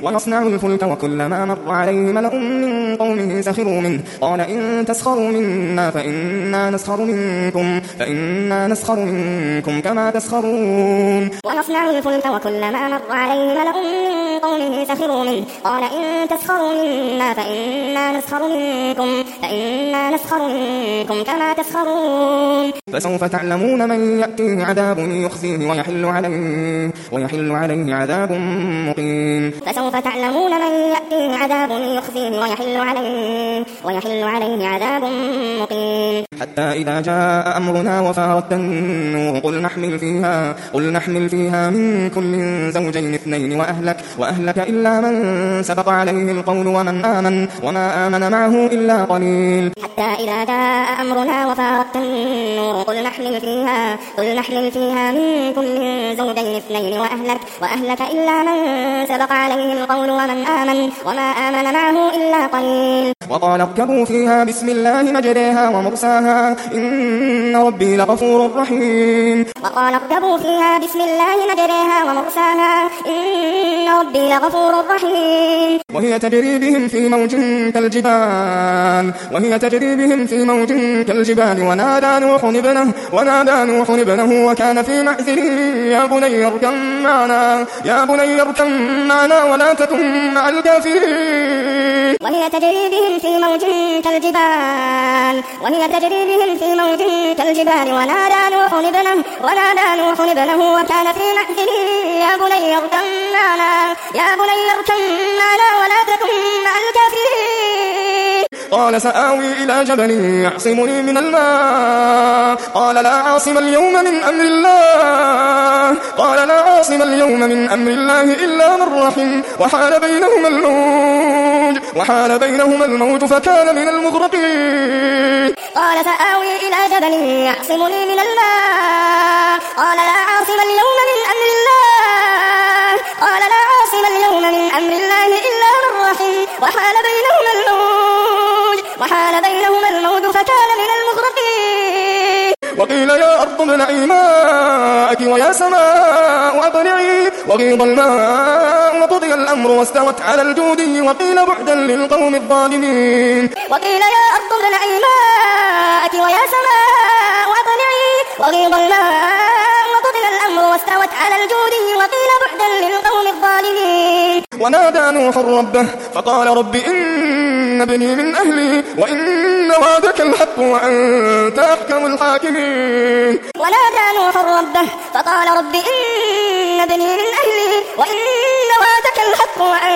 ويصنع الفلك وكلما مر عليه ملأ من قومه سخروا منه قال إن تسخروا منا فإنا نسخر منكم كما تسخرون ويصنع الفلك وكلما مر عليه ملأ من قومه سخروا منه قال إن تسخروا منا فإنا نسخر منكم كما تسخرون فسوف تعلمون من يأتيه عذاب يخزيه ويحل عليه عذاب مقيم فسوف تعلمون من يأتيه عذاب يخزيه ويحل عليه عذاب مقيم حتى إذا جاء أمرنا وفارت النور قل نحمل فيها من كل زوجين اثنين وأهلك إلا من سبق عليه القول وما آمن معه إلا قليل حتى إذا جاء أمرنا وفارت النور قل نحمل فيها من كل زوجين اثنين وأهلك إلا من سبق عليه القول وما آمن معه إلا قليل وقال اركبوا فيها بسم الله مجريها ومرساها إن ربي لغفور رحيم وقال اركبوا فيها بسم الله مجريها ومرساها إن ربي لغفور رحيم وهي تجري بهم في موج كالجبال ونادى نوح ابنه وكان في معزل يا بني اركب معنا ولا تكن مع الكافرين وهي تجري بهم في موج كالجبال ونادى نوح ابنه وكان في معزل يا بني اركب معنا ولا تكن مع الكافرين قال سآوي إلى جبل يعصمني من الماء قال لا عاصم اليوم من أمر الله إلا من رحم وحال بينهما الموج فكان من المغرقين قال سآوي إلى جبل يعصمني من الماء قال لا عاصم اليوم من أمر الله إلا من رحم وحال بينهما الموج فكان من المغرقين وقيل يا أرض ابلعي ماءك ويا سماء أقلعي وغيض الماء وقضي الأمر واستوت على الجودي وقيل بعدا للقوم الظالمين وقيل يا أرض ابلعي ماءك ويا سماء أقلعي وغيض الماء وقضي الأمر واستوت على الجودي وقيل بعدا للقوم الظالمين ونادى نوح ربه فقال رب إن ابني من أهلي وإن وعدك الحق وأنت أحكم الحاكمين ونادى نوح ربه فقال رب إن ابني من أهلي وإن وعدك الحق